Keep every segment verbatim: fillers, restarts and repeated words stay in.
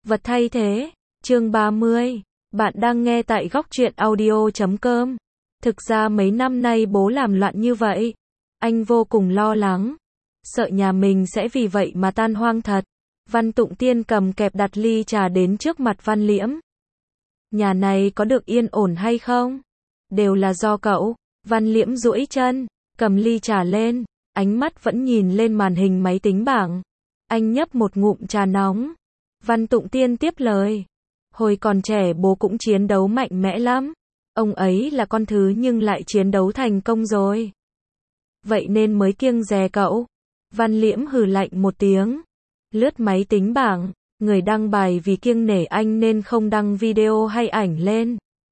Vật thay thế, chương ba mươi. Bạn đang nghe tại góc truyện audio chấm com. Thực ra mấy năm nay bố làm loạn như vậy, anh vô cùng lo lắng, sợ nhà mình sẽ vì vậy mà tan hoang thật. Văn Tụng Tiên cầm kẹp đặt ly trà đến trước mặt Văn Liễm. Nhà này có được yên ổn hay không? Đều là do cậu. Văn Liễm duỗi chân, cầm ly trà lên, ánh mắt vẫn nhìn lên màn hình máy tính bảng. Anh nhấp một ngụm trà nóng. Văn Tụng Tiên tiếp lời. Hồi còn trẻ bố cũng chiến đấu mạnh mẽ lắm. Ông ấy là con thứ nhưng lại chiến đấu thành công rồi. Vậy nên mới kiêng dè cậu. Văn Liễm hừ lạnh một tiếng. Lướt máy tính bảng, người đăng bài vì kiêng nể anh nên không đăng video hay ảnh lên.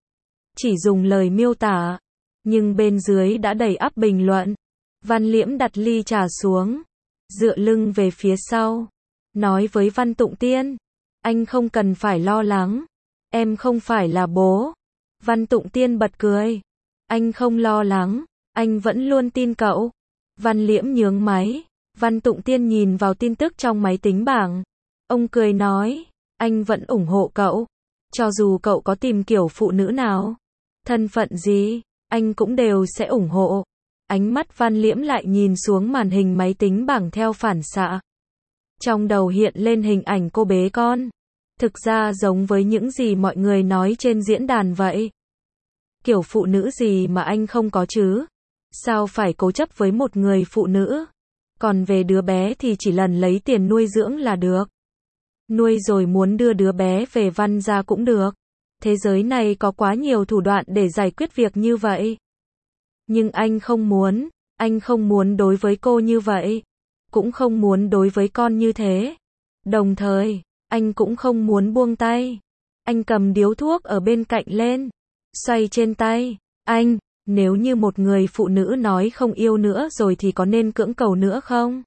Chỉ dùng lời miêu tả. Nhưng bên dưới đã đầy ắp bình luận. Văn Liễm đặt ly trà xuống, dựa lưng về phía sau, nói với Văn Tụng Tiên. Anh không cần phải lo lắng. Em không phải là bố. Văn Tụng Tiên bật cười. Anh không lo lắng. Anh vẫn luôn tin cậu. Văn Liễm nhướng máy. Văn Tụng Tiên nhìn vào tin tức trong máy tính bảng. Ông cười nói. Anh vẫn ủng hộ cậu. Cho dù cậu có tìm kiểu phụ nữ nào, thân phận gì, anh cũng đều sẽ ủng hộ. Ánh mắt Văn Liễm lại nhìn xuống màn hình máy tính bảng theo phản xạ. Trong đầu hiện lên hình ảnh cô bế con. Thực ra giống với những gì mọi người nói trên diễn đàn vậy. Kiểu phụ nữ gì mà anh không có chứ? Sao phải cố chấp với một người phụ nữ? Còn về đứa bé thì chỉ lần lấy tiền nuôi dưỡng là được. Nuôi rồi muốn đưa đứa bé về Văn gia cũng được. Thế giới này có quá nhiều thủ đoạn để giải quyết việc như vậy. Nhưng anh không muốn, anh không muốn đối với cô như vậy. Cũng không muốn đối với con như thế. Đồng thời, anh cũng không muốn buông tay. Anh cầm điếu thuốc ở bên cạnh lên, xoay trên tay. Anh, nếu như một người phụ nữ nói không yêu nữa rồi thì có nên cưỡng cầu nữa không?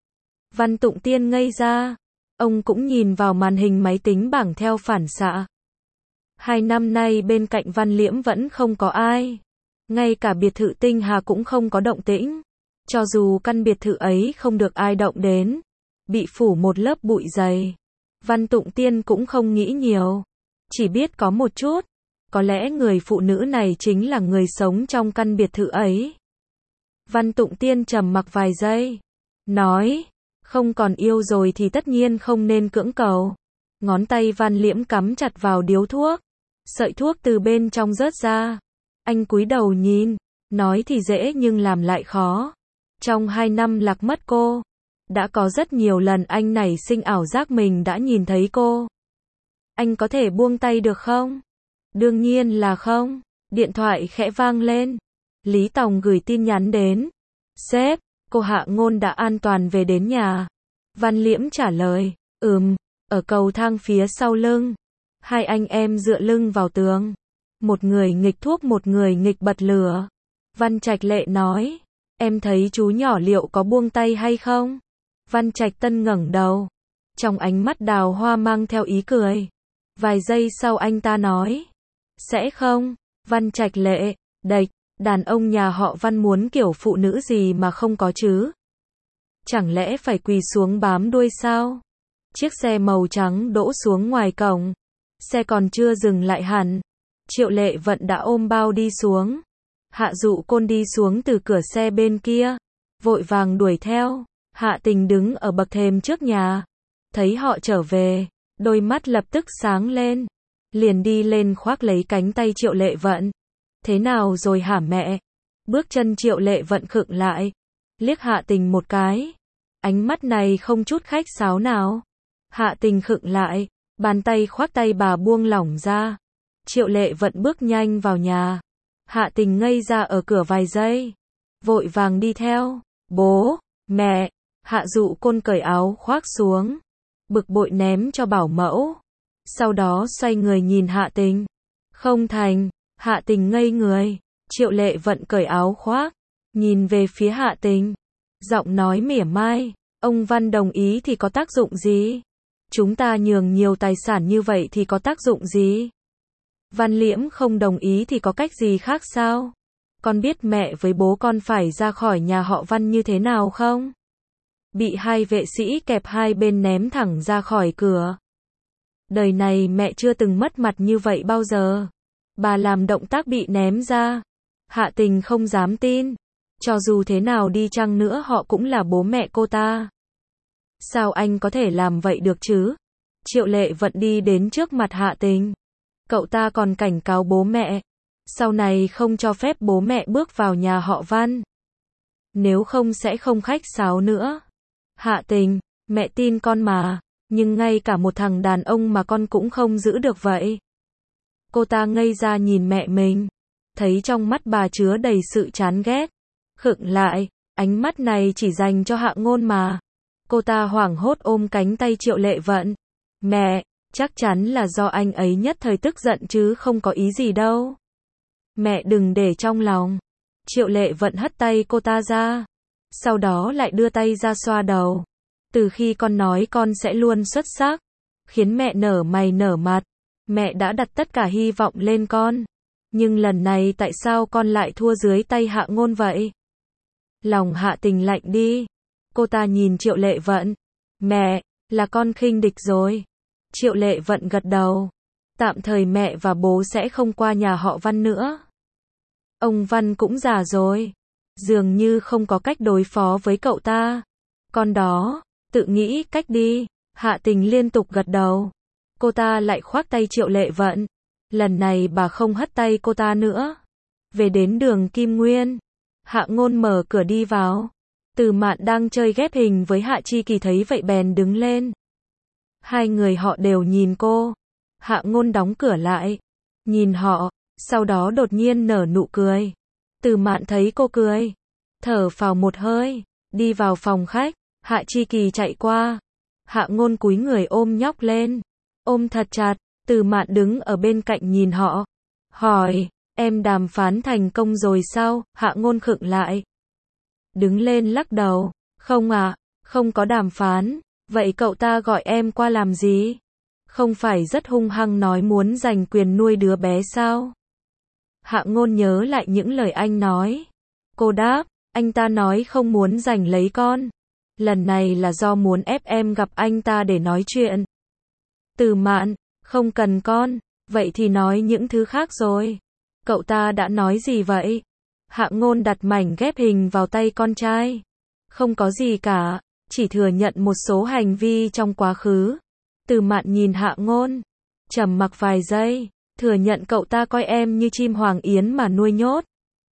Văn Tụng Tiên ngây ra. Ông cũng nhìn vào màn hình máy tính bảng theo phản xạ. Hai năm nay bên cạnh Văn Liễm vẫn không có ai. Ngay cả biệt thự Tinh Hà cũng không có động tĩnh. Cho dù căn biệt thự ấy không được ai động đến, bị phủ một lớp bụi dày, Văn Tụng Tiên cũng không nghĩ nhiều. Chỉ biết có một chút. Có lẽ người phụ nữ này chính là người sống trong căn biệt thự ấy. Văn Tụng Tiên trầm mặc vài giây. Nói. Không còn yêu rồi thì tất nhiên không nên cưỡng cầu. Ngón tay Văn Liễm cắm chặt vào điếu thuốc. Sợi thuốc từ bên trong rớt ra. Anh cúi đầu nhìn. Nói thì dễ nhưng làm lại khó. Trong hai năm lạc mất cô, đã có rất nhiều lần anh nảy sinh ảo giác mình đã nhìn thấy cô. Anh có thể buông tay được không? Đương nhiên là không. Điện thoại khẽ vang lên. Lý Tòng gửi tin nhắn đến. Sếp, cô Hạ Ngôn đã an toàn về đến nhà. Văn Liễm trả lời. Ừm, ở cầu thang phía sau lưng. Hai anh em dựa lưng vào tường. Một người nghịch thuốc một người nghịch bật lửa. Văn Trạch Lệ nói. Em thấy chú nhỏ liệu có buông tay hay không? Văn Trạch Tân ngẩng đầu. Trong ánh mắt đào hoa mang theo ý cười. Vài giây sau anh ta nói. Sẽ không. Văn Trạch Lệ, đệch, đàn ông nhà họ Văn muốn kiểu phụ nữ gì mà không có chứ? Chẳng lẽ phải quỳ xuống bám đuôi sao? Chiếc xe màu trắng đỗ xuống ngoài cổng. Xe còn chưa dừng lại hẳn. Triệu Lệ Vận đã ôm bao đi xuống. Hạ Dụ Côn đi xuống từ cửa xe bên kia. Vội vàng đuổi theo. Hạ Tình đứng ở bậc thềm trước nhà. Thấy họ trở về. Đôi mắt lập tức sáng lên. Liền đi lên khoác lấy cánh tay Triệu Lệ Vận. Thế nào rồi hả mẹ? Bước chân Triệu Lệ Vận khựng lại. Liếc Hạ Tình một cái. Ánh mắt này không chút khách sáo nào. Hạ Tình khựng lại. Bàn tay khoác tay bà buông lỏng ra. Triệu Lệ Vận bước nhanh vào nhà. Hạ Tình ngây ra ở cửa vài giây. Vội vàng đi theo. Bố, mẹ. Hạ Dụ Côn cởi áo khoác xuống. Bực bội ném cho bảo mẫu. Sau đó xoay người nhìn Hạ Tình. Không thành. Hạ Tình ngây người. Triệu Lệ Vận cởi áo khoác. Nhìn về phía Hạ Tình. Giọng nói mỉa mai. Ông Văn đồng ý thì có tác dụng gì? Chúng ta nhường nhiều tài sản như vậy thì có tác dụng gì? Văn Liễm không đồng ý thì có cách gì khác sao? Con biết mẹ với bố con phải ra khỏi nhà họ Văn như thế nào không? Bị hai vệ sĩ kẹp hai bên ném thẳng ra khỏi cửa. Đời này mẹ chưa từng mất mặt như vậy bao giờ. Bà làm động tác bị ném ra. Hạ Tình không dám tin. Cho dù thế nào đi chăng nữa họ cũng là bố mẹ cô ta. Sao anh có thể làm vậy được chứ? Triệu Lệ Vận đi đến trước mặt Hạ Tình. Cậu ta còn cảnh cáo bố mẹ. Sau này không cho phép bố mẹ bước vào nhà họ Văn. Nếu không sẽ không khách sáo nữa. Hạ Tình, mẹ tin con mà. Nhưng ngay cả một thằng đàn ông mà con cũng không giữ được vậy. Cô ta ngây ra nhìn mẹ mình. Thấy trong mắt bà chứa đầy sự chán ghét. Khựng lại, ánh mắt này chỉ dành cho Hạ Ngôn mà. Cô ta hoảng hốt ôm cánh tay Triệu Lệ Vận. Mẹ, chắc chắn là do anh ấy nhất thời tức giận chứ không có ý gì đâu. Mẹ đừng để trong lòng. Triệu Lệ Vận hất tay cô ta ra. Sau đó lại đưa tay ra xoa đầu. Từ khi con nói con sẽ luôn xuất sắc, khiến mẹ nở mày nở mặt. Mẹ đã đặt tất cả hy vọng lên con. Nhưng lần này tại sao con lại thua dưới tay Hạ Ngôn vậy? Lòng Hạ Tình lạnh đi. Cô ta nhìn Triệu Lệ Vận. Mẹ, là con khinh địch rồi. Triệu Lệ Vận gật đầu. Tạm thời mẹ và bố sẽ không qua nhà họ Văn nữa. Ông Văn cũng già rồi. Dường như không có cách đối phó với cậu ta. Con đó, tự nghĩ cách đi. Hạ Tình liên tục gật đầu. Cô ta lại khoác tay Triệu Lệ Vận. Lần này bà không hất tay cô ta nữa. Về đến đường Kim Nguyên. Hạ Ngôn mở cửa đi vào. Từ Mạn đang chơi ghép hình với Hạ Chi Kỳ thấy vậy bèn đứng lên. Hai người họ đều nhìn cô. Hạ Ngôn đóng cửa lại. Nhìn họ. Sau đó đột nhiên nở nụ cười. Từ Mạn thấy cô cười. Thở phào một hơi. Đi vào phòng khách. Hạ Chi Kỳ chạy qua. Hạ Ngôn cúi người ôm nhóc lên. Ôm thật chặt. Từ Mạn đứng ở bên cạnh nhìn họ. Hỏi. Em đàm phán thành công rồi sao? Hạ Ngôn khựng lại. Đứng lên lắc đầu. Không à. Không có đàm phán. Vậy cậu ta gọi em qua làm gì? Không phải rất hung hăng nói muốn giành quyền nuôi đứa bé sao? Hạ Ngôn nhớ lại những lời anh nói. Cô đáp. Anh ta nói không muốn giành lấy con. Lần này là do muốn ép em gặp anh ta để nói chuyện. Từ Mạn. Không cần con. Vậy thì nói những thứ khác rồi. Cậu ta đã nói gì vậy? Hạ Ngôn đặt mảnh ghép hình vào tay con trai. Không có gì cả. Chỉ thừa nhận một số hành vi trong quá khứ. Từ Mạn nhìn Hạ Ngôn. Trầm mặc vài giây. Thừa nhận cậu ta coi em như chim hoàng yến mà nuôi nhốt.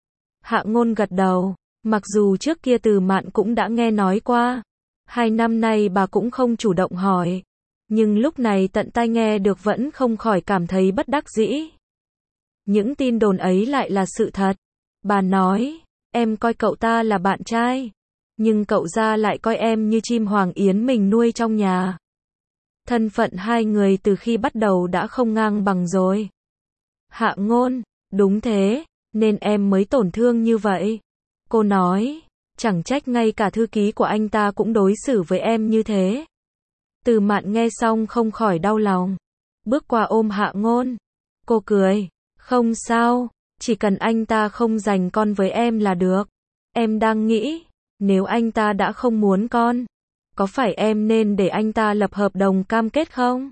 Hạ Ngôn gật đầu. Mặc dù trước kia Từ Mạn cũng đã nghe nói qua. Hai năm nay bà cũng không chủ động hỏi. Nhưng lúc này tận tai nghe được vẫn không khỏi cảm thấy bất đắc dĩ. Những tin đồn ấy lại là sự thật. Bà nói. Em coi cậu ta là bạn trai. Nhưng cậu ra lại coi em như chim hoàng yến mình nuôi trong nhà. Thân phận hai người từ khi bắt đầu đã không ngang bằng rồi. Hạ Ngôn. Đúng thế. Nên em mới tổn thương như vậy. Cô nói. Chẳng trách ngay cả thư ký của anh ta cũng đối xử với em như thế. Từ Mạn nghe xong không khỏi đau lòng. Bước qua ôm Hạ Ngôn. Cô cười. Không sao. Chỉ cần anh ta không giành con với em là được. Em đang nghĩ. Nếu anh ta đã không muốn con. Có phải em nên để anh ta lập hợp đồng cam kết không?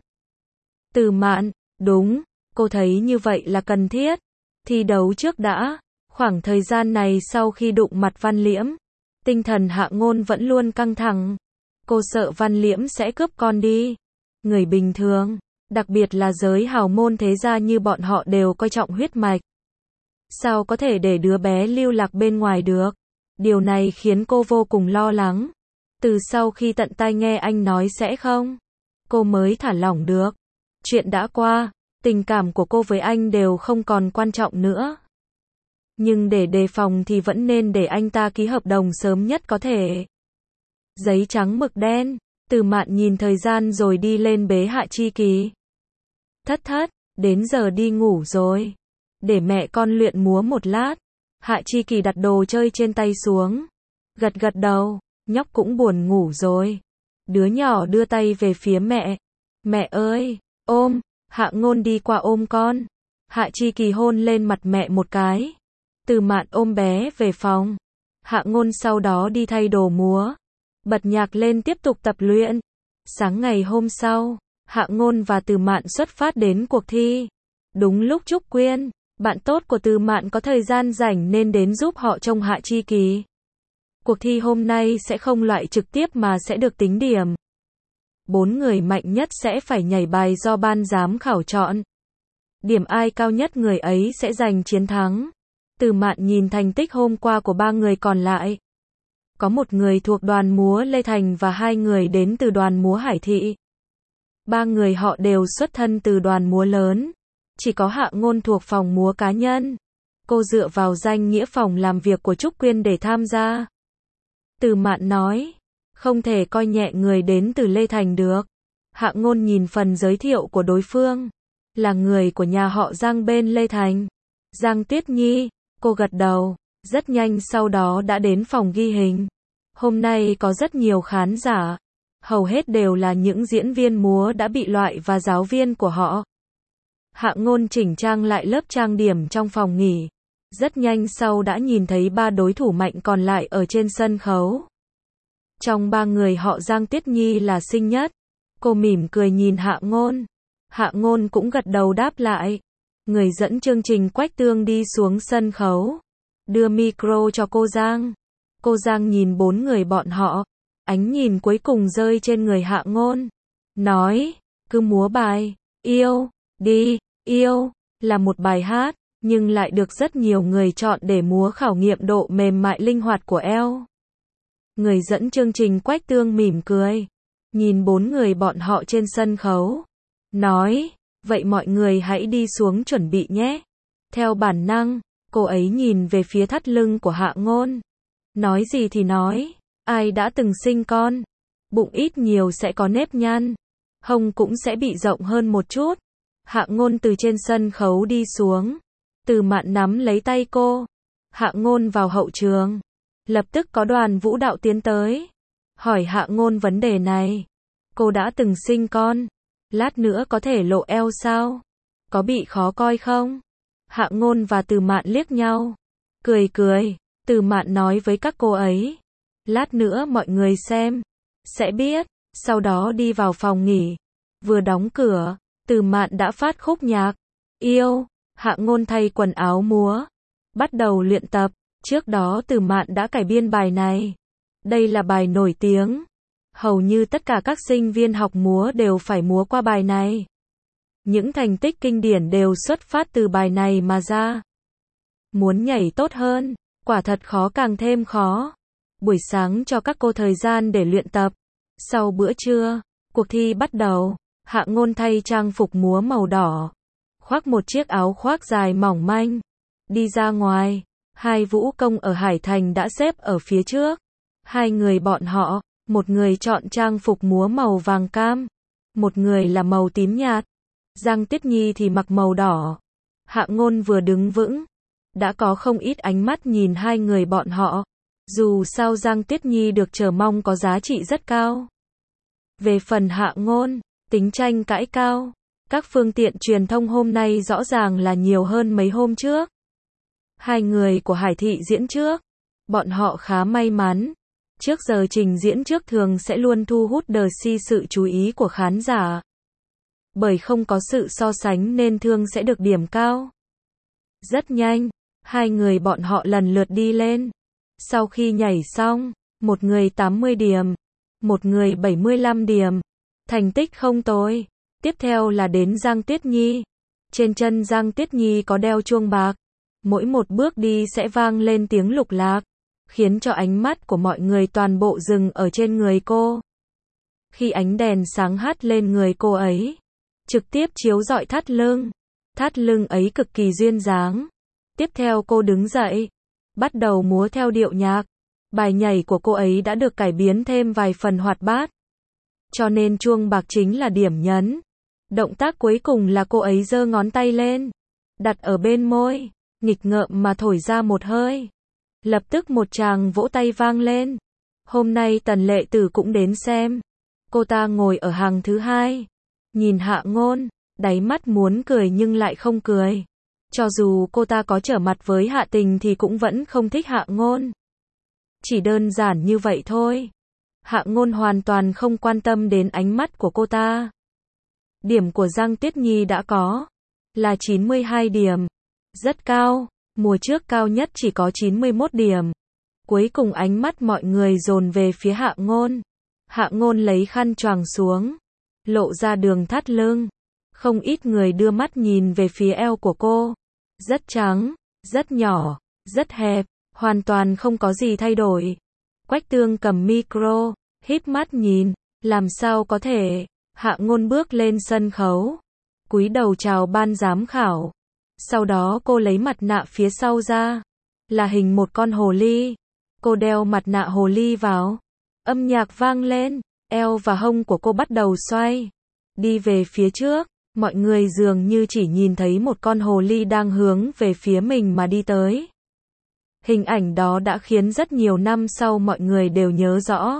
Từ Mạn. Đúng. Cô thấy như vậy là cần thiết. Thi đấu trước đã. Khoảng thời gian này sau khi đụng mặt Văn Liễm. Tinh thần Hạ Ngôn vẫn luôn căng thẳng. Cô sợ Văn Liễm sẽ cướp con đi. Người bình thường, đặc biệt là giới hào môn thế gia như bọn họ đều coi trọng huyết mạch. Sao có thể để đứa bé lưu lạc bên ngoài được? Điều này khiến cô vô cùng lo lắng. Từ sau khi tận tai nghe anh nói sẽ không, cô mới thả lỏng được. Chuyện đã qua, tình cảm của cô với anh đều không còn quan trọng nữa. Nhưng để đề phòng thì vẫn nên để anh ta ký hợp đồng sớm nhất có thể. Giấy trắng mực đen. Từ Mạn nhìn thời gian rồi đi lên bế Hạ Chi Kỳ. Thất thất, đến giờ đi ngủ rồi. Để mẹ con luyện múa một lát. Hạ Chi Kỳ đặt đồ chơi trên tay xuống. Gật gật đầu, nhóc cũng buồn ngủ rồi. Đứa nhỏ đưa tay về phía mẹ. Mẹ ơi, ôm. Hạ Ngôn đi qua ôm con. Hạ Chi Kỳ hôn lên mặt mẹ một cái. Từ Mạn ôm bé về phòng. Hạ Ngôn sau đó đi thay đồ múa. Bật nhạc lên tiếp tục tập luyện. Sáng ngày hôm sau, Hạ Ngôn và Từ Mạn xuất phát đến cuộc thi. Đúng lúc Trúc Quyên, bạn tốt của Từ Mạn có thời gian rảnh nên đến giúp họ trông Hạ Chi Kỳ. Cuộc thi hôm nay sẽ không loại trực tiếp mà sẽ được tính điểm. Bốn người mạnh nhất sẽ phải nhảy bài do ban giám khảo chọn. Điểm ai cao nhất người ấy sẽ giành chiến thắng. Từ Mạn nhìn thành tích hôm qua của ba người còn lại. Có một người thuộc đoàn múa Lê Thành và hai người đến từ đoàn múa Hải Thị. Ba người họ đều xuất thân từ đoàn múa lớn. Chỉ có Hạ Ngôn thuộc phòng múa cá nhân. Cô dựa vào danh nghĩa phòng làm việc của Trúc Quyên để tham gia. Từ Mạn nói, không thể coi nhẹ người đến từ Lê Thành được. Hạ Ngôn nhìn phần giới thiệu của đối phương. Là người của nhà họ Giang bên Lê Thành. Giang Tuyết Nhi, cô gật đầu. Rất nhanh sau đó đã đến phòng ghi hình. Hôm nay có rất nhiều khán giả. Hầu hết đều là những diễn viên múa đã bị loại và giáo viên của họ. Hạ Ngôn chỉnh trang lại lớp trang điểm trong phòng nghỉ. Rất nhanh sau đã nhìn thấy ba đối thủ mạnh còn lại ở trên sân khấu. Trong ba người họ Giang Tuyết Nhi là xinh nhất. Cô mỉm cười nhìn Hạ Ngôn. Hạ Ngôn cũng gật đầu đáp lại. Người dẫn chương trình Quách Tương đi xuống sân khấu. Đưa micro cho cô Giang. Cô Giang nhìn bốn người bọn họ. Ánh nhìn cuối cùng rơi trên người Hạ Ngôn. Nói, cứ múa bài, yêu, đi, yêu, là một bài hát, nhưng lại được rất nhiều người chọn để múa khảo nghiệm độ mềm mại linh hoạt của eo. Người dẫn chương trình Quách Tương mỉm cười. Nhìn bốn người bọn họ trên sân khấu. Nói, vậy mọi người hãy đi xuống chuẩn bị nhé. Theo bản năng, cô ấy nhìn về phía thắt lưng của Hạ Ngôn. Nói gì thì nói, ai đã từng sinh con, bụng ít nhiều sẽ có nếp nhăn, hông cũng sẽ bị rộng hơn một chút. Hạ Ngôn từ trên sân khấu đi xuống. Từ Mạn nắm lấy tay cô. Hạ Ngôn vào hậu trường. Lập tức có đoàn vũ đạo tiến tới. Hỏi Hạ Ngôn vấn đề này. Cô đã từng sinh con. Lát nữa có thể lộ eo sao? Có bị khó coi không? Hạ Ngôn và Từ Mạn liếc nhau. Cười cười. Từ Mạn nói với các cô ấy. Lát nữa mọi người xem. Sẽ biết. Sau đó đi vào phòng nghỉ. Vừa đóng cửa. Từ Mạn đã phát khúc nhạc. Yêu. Hạ Ngôn thay quần áo múa. Bắt đầu luyện tập. Trước đó Từ Mạn đã cải biên bài này. Đây là bài nổi tiếng. Hầu như tất cả các sinh viên học múa đều phải múa qua bài này. Những thành tích kinh điển đều xuất phát từ bài này mà ra. Muốn nhảy tốt hơn, quả thật khó càng thêm khó. Buổi sáng cho các cô thời gian để luyện tập. Sau bữa trưa, cuộc thi bắt đầu. Hạ Ngôn thay trang phục múa màu đỏ. Khoác một chiếc áo khoác dài mỏng manh. Đi ra ngoài. Hai vũ công ở Hải Thành đã xếp ở phía trước. Hai người bọn họ, một người chọn trang phục múa màu vàng cam. Một người là màu tím nhạt. Giang Tuyết Nhi thì mặc màu đỏ. Hạ Ngôn vừa đứng vững. Đã có không ít ánh mắt nhìn hai người bọn họ. Dù sao Giang Tuyết Nhi được chờ mong có giá trị rất cao. Về phần Hạ Ngôn, tính tranh cãi cao. Các phương tiện truyền thông hôm nay rõ ràng là nhiều hơn mấy hôm trước. Hai người của Hải Thị diễn trước. Bọn họ khá may mắn. Trước giờ trình diễn trước thường sẽ luôn thu hút đờ si sự chú ý của khán giả. Bởi không có sự so sánh nên thường sẽ được điểm cao. Rất nhanh, hai người bọn họ lần lượt đi lên. Sau khi nhảy xong, một người tám mươi điểm, một người bảy mươi lăm điểm. Thành tích không tồi. Tiếp theo là đến Giang Tuyết Nhi. Trên chân Giang Tuyết Nhi có đeo chuông bạc. Mỗi một bước đi sẽ vang lên tiếng lục lạc, khiến cho ánh mắt của mọi người toàn bộ dừng ở trên người cô. Khi ánh đèn sáng hắt lên người cô ấy, trực tiếp chiếu rọi thắt lưng. Thắt lưng ấy cực kỳ duyên dáng. Tiếp theo cô đứng dậy, bắt đầu múa theo điệu nhạc. Bài nhảy của cô ấy đã được cải biến thêm vài phần hoạt bát. Cho nên chuông bạc chính là điểm nhấn. Động tác cuối cùng là cô ấy giơ ngón tay lên, đặt ở bên môi, nghịch ngợm mà thổi ra một hơi. Lập tức một tràng vỗ tay vang lên. Hôm nay Tần Lệ Tử cũng đến xem. Cô ta ngồi ở hàng thứ hai. Nhìn Hạ Ngôn, đáy mắt muốn cười nhưng lại không cười. Cho dù cô ta có trở mặt với Hạ Tình thì cũng vẫn không thích Hạ Ngôn. Chỉ đơn giản như vậy thôi. Hạ Ngôn hoàn toàn không quan tâm đến ánh mắt của cô ta. Điểm của Giang Tuyết Nhi đã có là chín mươi hai điểm. Rất cao, mùa trước cao nhất chỉ có chín mươi mốt điểm. Cuối cùng ánh mắt mọi người dồn về phía Hạ Ngôn. Hạ Ngôn lấy khăn choàng xuống, lộ ra đường thắt lưng. Không ít người đưa mắt nhìn về phía eo của cô. Rất trắng, rất nhỏ, rất hẹp, hoàn toàn không có gì thay đổi. Quách Tương cầm micro, híp mắt nhìn, làm sao có thể. Hạ Ngôn bước lên sân khấu, cúi đầu chào ban giám khảo. Sau đó cô lấy mặt nạ phía sau ra, là hình một con hồ ly. Cô đeo mặt nạ hồ ly vào, âm nhạc vang lên, eo và hông của cô bắt đầu xoay, đi về phía trước. Mọi người dường như chỉ nhìn thấy một con hồ ly đang hướng về phía mình mà đi tới. Hình ảnh đó đã khiến rất nhiều năm sau mọi người đều nhớ rõ.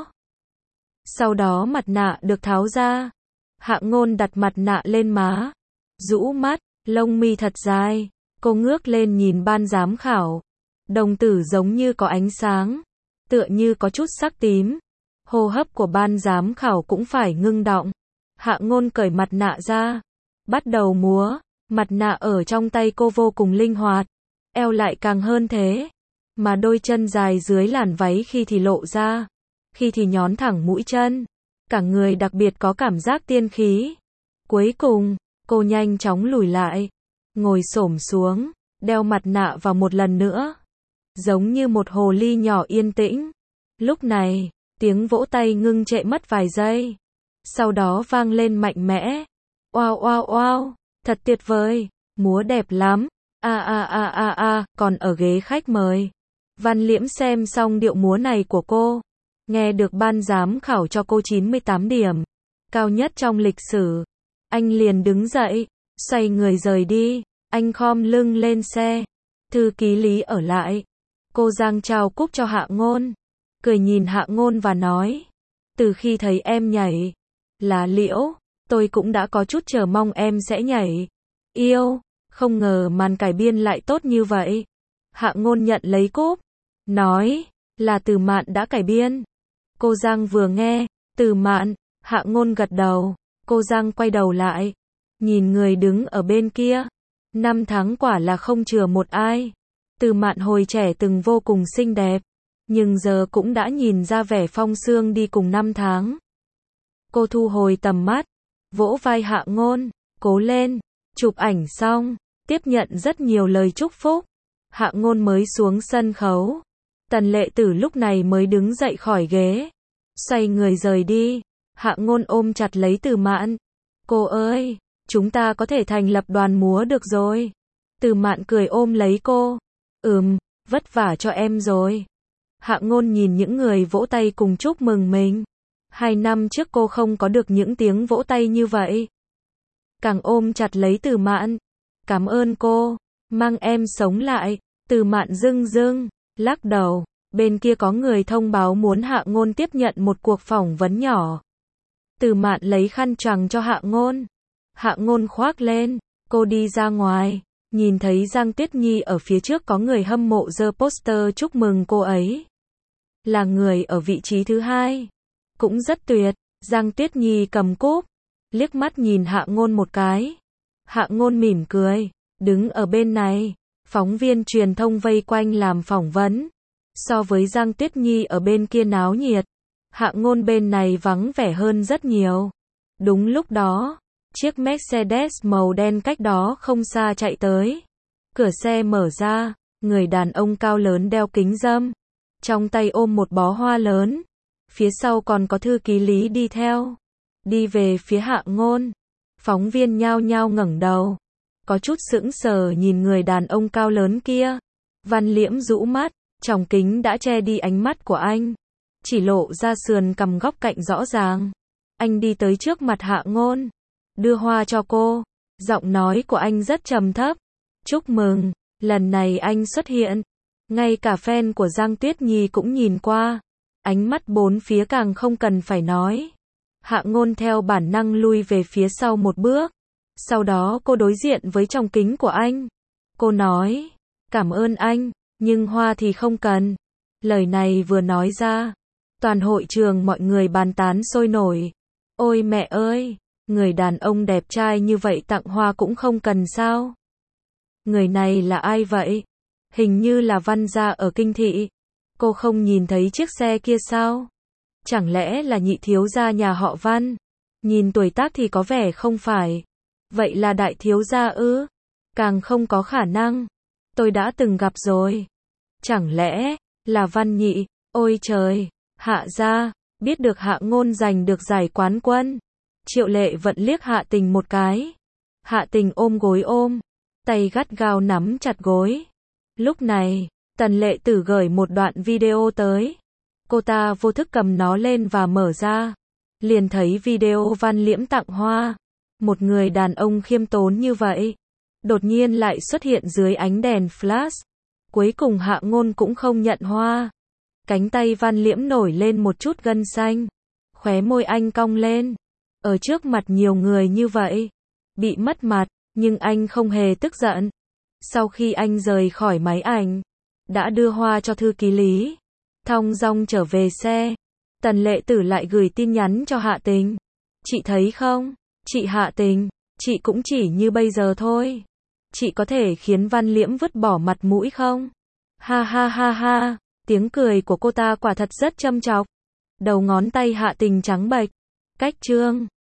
Sau đó mặt nạ được tháo ra. Hạ Ngôn đặt mặt nạ lên má, rũ mắt, lông mi thật dài. Cô ngước lên nhìn ban giám khảo. Đồng tử giống như có ánh sáng, tựa như có chút sắc tím. Hô hấp của ban giám khảo cũng phải ngưng đọng. Hạ Ngôn cởi mặt nạ ra, bắt đầu múa. Mặt nạ ở trong tay cô vô cùng linh hoạt, eo lại càng hơn thế. Mà đôi chân dài dưới làn váy khi thì lộ ra, khi thì nhón thẳng mũi chân. Cả người đặc biệt có cảm giác tiên khí. Cuối cùng, cô nhanh chóng lùi lại, ngồi xổm xuống, đeo mặt nạ vào một lần nữa. Giống như một hồ ly nhỏ yên tĩnh. Lúc này, tiếng vỗ tay ngưng trệ mất vài giây. Sau đó vang lên mạnh mẽ. Oao oao oao, thật tuyệt vời, múa đẹp lắm. A a a a a, còn ở ghế khách mời, Văn Liễm xem xong điệu múa này của cô, nghe được ban giám khảo cho cô chín mươi tám điểm, cao nhất trong lịch sử. Anh liền đứng dậy, xoay người rời đi. Anh khom lưng lên xe. Thư ký Lý ở lại. Cô giang trao cúp cho Hạ Ngôn, cười nhìn Hạ Ngôn và nói, từ khi thấy em nhảy Lá Liễu, tôi cũng đã có chút chờ mong em sẽ nhảy. Yêu, không ngờ màn cải biên lại tốt như vậy. Hạ Ngôn nhận lấy cúp, nói, là Từ Mạn đã cải biên. Cô Giang vừa nghe, Từ Mạn, Hạ Ngôn gật đầu. Cô Giang quay đầu lại, nhìn người đứng ở bên kia. Năm tháng quả là không chừa một ai. Từ Mạn hồi trẻ từng vô cùng xinh đẹp, nhưng giờ cũng đã nhìn ra vẻ phong sương đi cùng năm tháng. Cô thu hồi tầm mắt, vỗ vai Hạ Ngôn, cố lên. Chụp ảnh xong, tiếp nhận rất nhiều lời chúc phúc. Hạ Ngôn mới xuống sân khấu. Tần Lệ Tử lúc này mới đứng dậy khỏi ghế, xoay người rời đi. Hạ Ngôn ôm chặt lấy Từ Mạn. Cô ơi, chúng ta có thể thành lập đoàn múa được rồi. Từ Mạn cười ôm lấy cô. Ừm, vất vả cho em rồi. Hạ Ngôn nhìn những người vỗ tay cùng chúc mừng mình. Hai năm trước cô không có được những tiếng vỗ tay như vậy. Càng ôm chặt lấy Từ Mạn. Cảm ơn cô, mang em sống lại. Từ Mạn rưng rưng, lắc đầu. Bên kia có người thông báo muốn Hạ Ngôn tiếp nhận một cuộc phỏng vấn nhỏ. Từ Mạn lấy khăn choàng cho Hạ Ngôn. Hạ Ngôn khoác lên, cô đi ra ngoài, nhìn thấy Giang Tuyết Nhi ở phía trước có người hâm mộ giơ poster chúc mừng cô ấy. Là người ở vị trí thứ hai. Cũng rất tuyệt. Giang Tuyết Nhi cầm cúp, liếc mắt nhìn Hạ Ngôn một cái. Hạ Ngôn mỉm cười, đứng ở bên này. Phóng viên truyền thông vây quanh làm phỏng vấn. So với Giang Tuyết Nhi ở bên kia náo nhiệt, Hạ Ngôn bên này vắng vẻ hơn rất nhiều. Đúng lúc đó, chiếc Mercedes màu đen cách đó không xa chạy tới. Cửa xe mở ra, người đàn ông cao lớn đeo kính râm, trong tay ôm một bó hoa lớn. Phía sau còn có thư ký Lý đi theo, đi về phía Hạ Ngôn. Phóng viên nhao nhao ngẩng đầu, có chút sững sờ nhìn người đàn ông cao lớn kia. Văn Liễm rũ mắt, tròng kính đã che đi ánh mắt của anh, chỉ lộ ra sườn cằm góc cạnh rõ ràng. Anh đi tới trước mặt Hạ Ngôn, đưa hoa cho cô. Giọng nói của anh rất trầm thấp. Chúc mừng, lần này anh xuất hiện. Ngay cả fan của Giang Tuyết Nhi cũng nhìn qua. Ánh mắt bốn phía càng không cần phải nói. Hạ Ngôn theo bản năng lui về phía sau một bước. Sau đó cô đối diện với tròng kính của anh. Cô nói, cảm ơn anh, nhưng hoa thì không cần. Lời này vừa nói ra, toàn hội trường mọi người bàn tán sôi nổi. Ôi mẹ ơi, Người đàn ông đẹp trai như vậy tặng hoa cũng không cần sao? Người này là ai vậy? Hình như là Văn gia ở Kinh Thị. Cô không nhìn thấy chiếc xe kia sao? Chẳng lẽ là nhị thiếu gia nhà họ Văn? Nhìn tuổi tác thì có vẻ không phải. Vậy là đại thiếu gia ư? Càng không có khả năng. Tôi đã từng gặp rồi. Chẳng lẽ là Văn nhị? Ôi trời, Hạ gia, biết được Hạ Ngôn giành được giải quán quân. Triệu Lệ Vận liếc Hạ Tình một cái. Hạ Tình ôm gối ôm, tay gắt gao nắm chặt gối. Lúc này, Tần Lệ Tử gửi một đoạn video tới. Cô ta vô thức cầm nó lên và mở ra. Liền thấy video Văn Liễm tặng hoa. Một người đàn ông khiêm tốn như vậy, đột nhiên lại xuất hiện dưới ánh đèn flash. Cuối cùng Hạ Ngôn cũng không nhận hoa. Cánh tay Văn Liễm nổi lên một chút gân xanh. Khóe môi anh cong lên. Ở trước mặt nhiều người như vậy, bị mất mặt, nhưng anh không hề tức giận. Sau khi anh rời khỏi máy ảnh, đã đưa hoa cho thư ký Lý. Thong dong trở về xe, Tần Lệ Tử lại gửi tin nhắn cho Hạ Tình. Chị thấy không, chị Hạ Tình, chị cũng chỉ như bây giờ thôi. Chị có thể khiến Văn Liễm vứt bỏ mặt mũi không? Ha ha ha ha, tiếng cười của cô ta quả thật rất châm chọc. Đầu ngón tay Hạ Tình trắng bệch. Cách chương